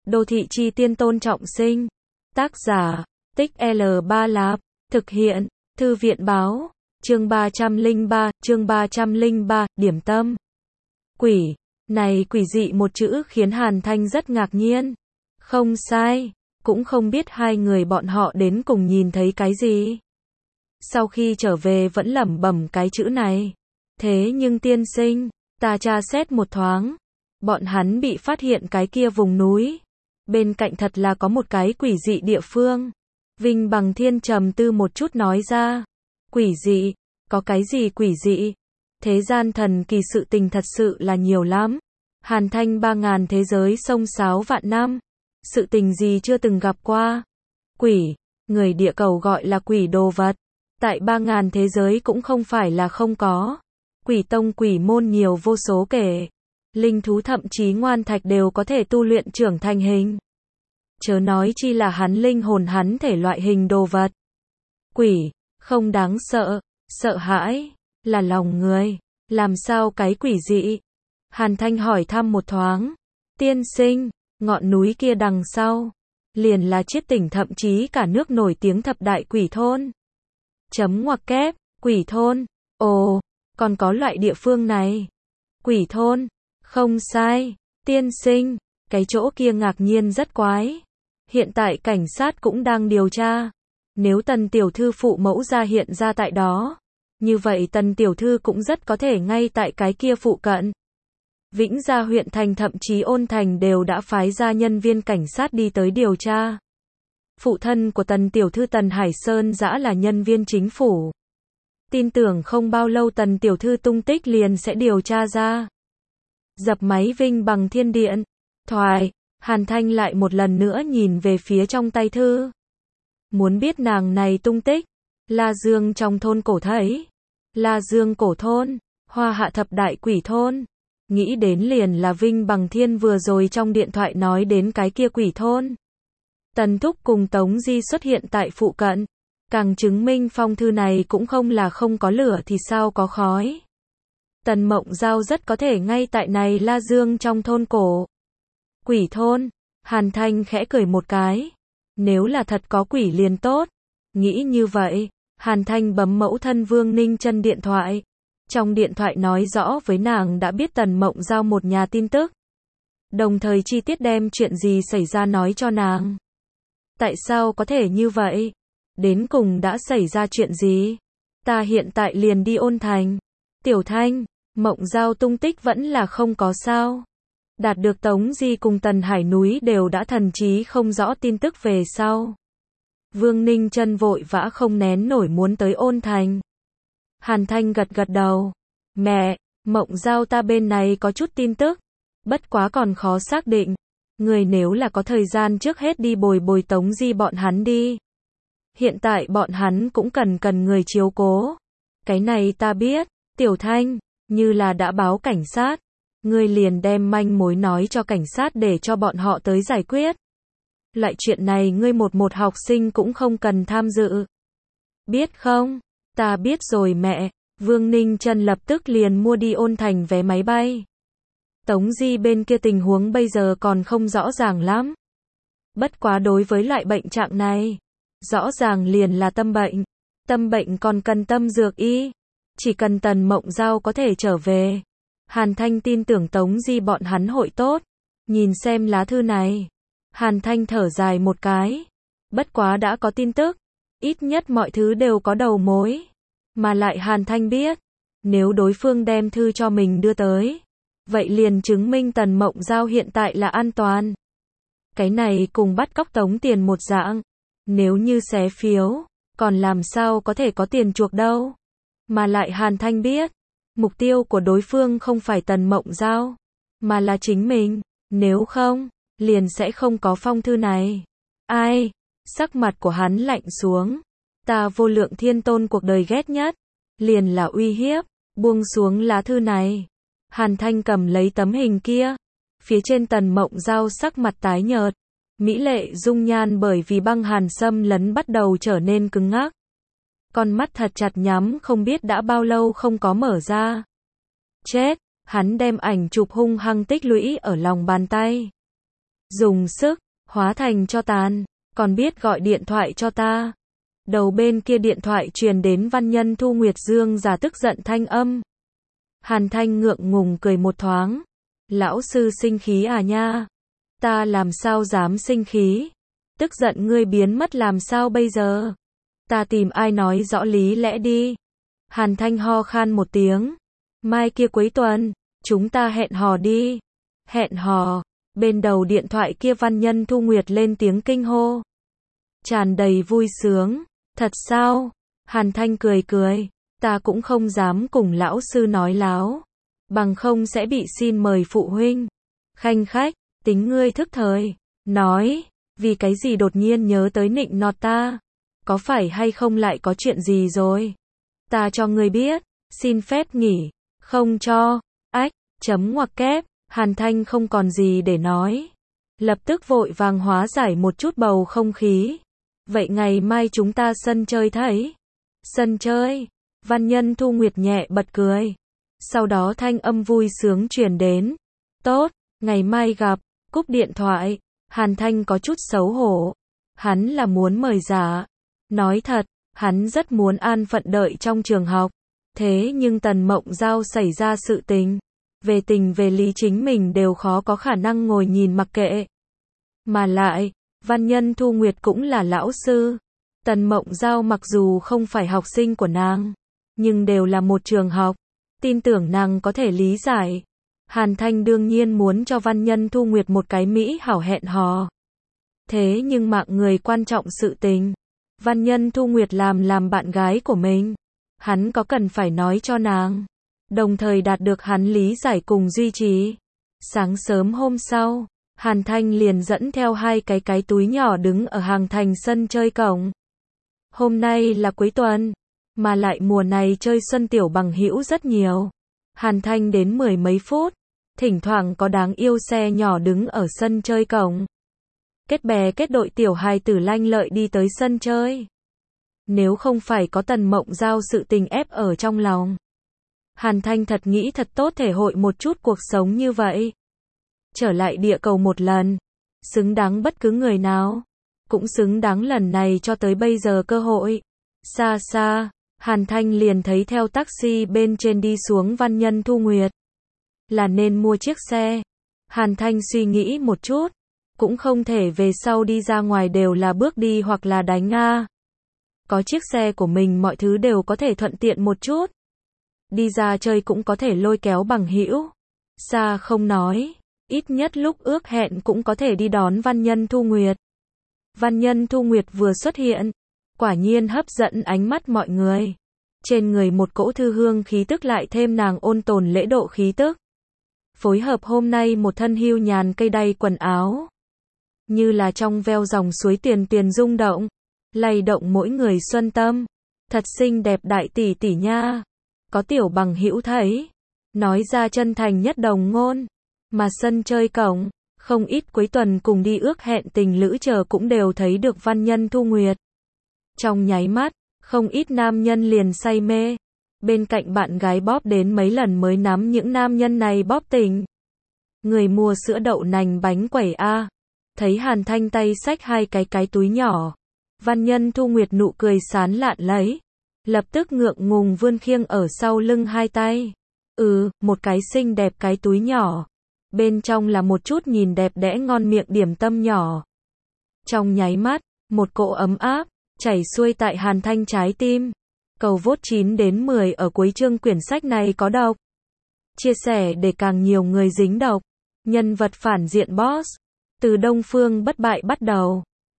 Đô thị chi tiên Tôn Trọng Sinh. Tác giả, Tích L3 Lạp. Thực hiện, Thư viện Báo. Chương 303, điểm tâm. Quỷ. Này quỷ dị một chữ khiến Hàn Thanh rất ngạc nhiên. Không sai, cũng không biết hai người bọn họ đến cùng nhìn thấy cái gì. Sau khi trở về vẫn lẩm bẩm cái chữ này. Thế nhưng tiên sinh, ta tra xét một thoáng. Bọn hắn bị phát hiện cái kia vùng núi. Bên cạnh thật là có một cái quỷ dị địa phương. Vinh Bằng Thiên trầm tư một chút nói ra. Quỷ dị? Có cái gì quỷ dị? Thế gian thần kỳ sự tình thật sự là nhiều lắm. Hàn Thanh 3000 thế giới sông sáo vạn năm. Sự tình gì chưa từng gặp qua? Quỷ, người địa cầu gọi là quỷ đồ vật. Tại 3000 thế giới cũng không phải là không có. Quỷ tông quỷ môn nhiều vô số kể. Linh thú thậm chí ngoan thạch đều có thể tu luyện trưởng thành hình. Chớ nói chi là hắn linh hồn hắn thể loại hình đồ vật. Quỷ, không đáng sợ, sợ hãi, là lòng người. Làm sao cái quỷ dị? Hàn Thanh hỏi thăm một thoáng. Tiên sinh, ngọn núi kia đằng sau. Liền là Chiết Tỉnh thậm chí cả nước nổi tiếng thập đại quỷ thôn. Chấm ngoặc kép, quỷ thôn. Ồ, còn có loại địa phương này. Quỷ thôn. Không sai, tiên sinh, cái chỗ kia ngạc nhiên rất quái. Hiện tại cảnh sát cũng đang điều tra. Nếu Tần tiểu thư phụ mẫu ra hiện ra tại đó, như vậy Tần tiểu thư cũng rất có thể ngay tại cái kia phụ cận. Vĩnh Gia huyện thành thậm chí Ôn thành đều đã phái ra nhân viên cảnh sát đi tới điều tra. Phụ thân của Tần tiểu thư Tần Hải Sơn dã là nhân viên chính phủ. Tin tưởng không bao lâu Tần tiểu thư tung tích liền sẽ điều tra ra. Dập máy Vinh Bằng Thiên điện thoại, Hàn Thanh lại một lần nữa nhìn về phía trong tay thư. Muốn biết nàng này tung tích. La Dương trong thôn cổ thấy. La Dương cổ thôn, Hoa Hạ thập đại quỷ thôn. Nghĩ đến liền là Vinh Bằng Thiên vừa rồi trong điện thoại nói đến cái kia quỷ thôn. Tần Thúc cùng Tống Di xuất hiện tại phụ cận. Càng chứng minh phong thư này cũng không là không có lửa thì sao có khói. Tần Mộng Giao rất có thể ngay tại này La Dương trong thôn cổ. Quỷ thôn, Hàn Thanh khẽ cười một cái. Nếu là thật có quỷ liền tốt. Nghĩ như vậy, Hàn Thanh bấm mẫu thân Vương Ninh Chân điện thoại. Trong điện thoại nói rõ với nàng đã biết Tần Mộng Giao một nhà tin tức. Đồng thời chi tiết đem chuyện gì xảy ra nói cho nàng. Tại sao có thể như vậy? Đến cùng đã xảy ra chuyện gì? Ta hiện tại liền đi Ôn thành. Tiểu Thanh, Mộng Giao tung tích vẫn là không có sao. Đạt được Tống Di cùng Tần Hải núi đều đã thần trí không rõ tin tức về sau. Vương Ninh Chân vội vã không nén nổi muốn tới Ôn thành. Hàn Thanh gật gật đầu. Mẹ, Mộng Giao ta bên này có chút tin tức. Bất quá còn khó xác định. Người nếu là có thời gian trước hết đi bồi Tống Di bọn hắn đi. Hiện tại bọn hắn cũng cần người chiếu cố. Cái này ta biết, Tiểu Thanh, như là đã báo cảnh sát. Ngươi liền đem manh mối nói cho cảnh sát để cho bọn họ tới giải quyết. Loại chuyện này ngươi một học sinh cũng không cần tham dự. Biết không? Ta biết rồi mẹ. Vương Ninh Chân lập tức liền mua đi Ôn thành vé máy bay. Tống Di bên kia tình huống bây giờ còn không rõ ràng lắm. Bất quá đối với loại bệnh trạng này, rõ ràng liền là tâm bệnh. Tâm bệnh còn cần tâm dược y. Chỉ cần Tần Mộng Giao có thể trở về. Hàn Thanh tin tưởng Tống Di bọn hắn hội tốt. Nhìn xem lá thư này. Hàn Thanh thở dài một cái. Bất quá đã có tin tức. Ít nhất mọi thứ đều có đầu mối. Mà lại Hàn Thanh biết. Nếu đối phương đem thư cho mình đưa tới. Vậy liền chứng minh Tần Mộng Giao hiện tại là an toàn. Cái này cùng bắt cóc tống tiền một dạng. Nếu như xé phiếu. Còn làm sao có thể có tiền chuộc đâu. Mà lại Hàn Thanh biết. Mục tiêu của đối phương không phải Tần Mộng Giao. Mà là chính mình. Nếu không, liền sẽ không có phong thư này. Ai? Sắc mặt của hắn lạnh xuống. Ta Vô Lượng Thiên Tôn cuộc đời ghét nhất. Liền là uy hiếp. Buông xuống lá thư này. Hàn Thanh cầm lấy tấm hình kia. Phía trên Tần Mộng Giao sắc mặt tái nhợt. Mỹ lệ dung nhan bởi vì băng hàn xâm lấn bắt đầu trở nên cứng ngắc. Con mắt thật chặt nhắm không biết đã bao lâu không có mở ra. Chết, hắn đem ảnh chụp hung hăng tích lũy ở lòng bàn tay. dùng sức, hóa thành tro tàn, còn biết gọi điện thoại cho ta. Đầu bên kia điện thoại truyền đến Văn Nhân Thu Nguyệt Dương già tức giận thanh âm. Hàn Thanh ngượng ngùng cười một thoáng. Lão sư sinh khí à nha? Ta làm sao dám sinh khí? Tức giận ngươi biến mất làm sao bây giờ? Ta tìm ai nói rõ lý lẽ đi. Hàn Thanh ho khan một tiếng. Mai kia cuối tuần, chúng ta hẹn hò đi. Hẹn hò. Bên đầu điện thoại kia Văn Nhân Thu Nguyệt lên tiếng kinh hô. Tràn đầy vui sướng. Thật sao? Hàn Thanh cười cười. Ta cũng không dám cùng lão sư nói láo. Bằng không sẽ bị xin mời phụ huynh. Khanh khách, tính ngươi thức thời. Nói, vì cái gì đột nhiên nhớ tới nịnh nọt ta? Có phải hay không lại có chuyện gì rồi? Ta cho ngươi biết, xin phép nghỉ. Không cho. Ách, chấm ngoặc kép. Hàn Thanh không còn gì để nói. Lập tức vội vàng hóa giải một chút bầu không khí. Vậy ngày mai chúng ta sân chơi thấy? Sân chơi? Văn Nhân Thu Nguyệt nhẹ bật cười. Sau đó thanh âm vui sướng truyền đến. Tốt, ngày mai gặp. Cúp điện thoại. Hàn Thanh có chút xấu hổ. Hắn là muốn mời giả. Nói thật, hắn rất muốn an phận đợi trong trường học. Thế nhưng Tần Mộng Giao xảy ra sự tình. Về tình về lý chính mình đều khó có khả năng ngồi nhìn mặc kệ. Mà lại, Văn Nhân Thu Nguyệt cũng là lão sư. Tần Mộng Giao mặc dù không phải học sinh của nàng, nhưng đều là một trường học. Tin tưởng nàng có thể lý giải. Hàn Thanh đương nhiên muốn cho Văn Nhân Thu Nguyệt một cái mỹ hảo hẹn hò. Thế nhưng mạng người quan trọng sự tình. Văn Nhân Thu Nguyệt làm bạn gái của mình. Hắn có cần phải nói cho nàng. Đồng thời đạt được hắn lý giải cùng duy trì. Sáng sớm hôm sau, Hàn Thanh liền dẫn theo hai cái túi nhỏ đứng ở hàng thành sân chơi cổng. Hôm nay là cuối tuần, mà lại mùa này chơi xuân tiểu bằng hữu rất nhiều. Hàn Thanh đến 10 mấy phút, thỉnh thoảng có đáng yêu xe nhỏ đứng ở sân chơi cổng. Kết bè kết đội tiểu hài tử lanh lợi đi tới sân chơi. Nếu không phải có Tần Mộng Giao sự tình ép ở trong lòng, Hàn Thanh thật nghĩ thật tốt thể hội một chút cuộc sống như vậy. Trở lại địa cầu một lần, xứng đáng bất cứ người nào, cũng xứng đáng lần này cho tới bây giờ cơ hội. Xa xa, Hàn Thanh liền thấy theo taxi bên trên đi xuống Văn Nhân Thu Nguyệt. Là nên mua chiếc xe. Hàn Thanh suy nghĩ một chút, cũng không thể về sau đi ra ngoài đều là bước đi hoặc là đánh a. Có chiếc xe của mình mọi thứ đều có thể thuận tiện một chút. Đi ra chơi cũng có thể lôi kéo bằng hữu. Xa không nói, ít nhất lúc ước hẹn cũng có thể đi đón Văn Nhân Thu Nguyệt. Văn Nhân Thu Nguyệt vừa xuất hiện, quả nhiên hấp dẫn ánh mắt mọi người. Trên người một cỗ thư hương khí tức lại thêm nàng ôn tồn lễ độ khí tức. Phối hợp hôm nay một thân hưu nhàn cây đay quần áo. Như là trong veo dòng suối tuyền tuyền rung động, lay động mỗi người xuân tâm. Thật xinh đẹp đại tỷ tỷ nha. Có tiểu bằng hữu thấy, nói ra chân thành nhất đồng ngôn. Mà sân chơi cổng, không ít cuối tuần cùng đi ước hẹn tình lữ chờ cũng đều thấy được Văn Nhân Thu Nguyệt. Trong nháy mắt, không ít nam nhân liền say mê. Bên cạnh bạn gái bóp đến mấy lần mới nắm những nam nhân này bóp tỉnh. Người mua sữa đậu nành bánh quẩy a. Thấy Hàn Thanh tay xách hai cái túi nhỏ. Văn Nhân Thu Nguyệt nụ cười sán lạn lấy. Lập tức ngượng ngùng vươn khiêng ở sau lưng hai tay. Một cái xinh đẹp cái túi nhỏ. Bên trong là một chút nhìn đẹp đẽ ngon miệng điểm tâm nhỏ. Trong nháy mắt, một cỗ ấm áp chảy xuôi tại Hàn Thanh trái tim. Cầu vote 9 đến 10 ở cuối chương quyển sách này có đọc. Chia sẻ để càng nhiều người dính đọc. Nhân vật phản diện boss. Từ Đông Phương bất bại bắt đầu.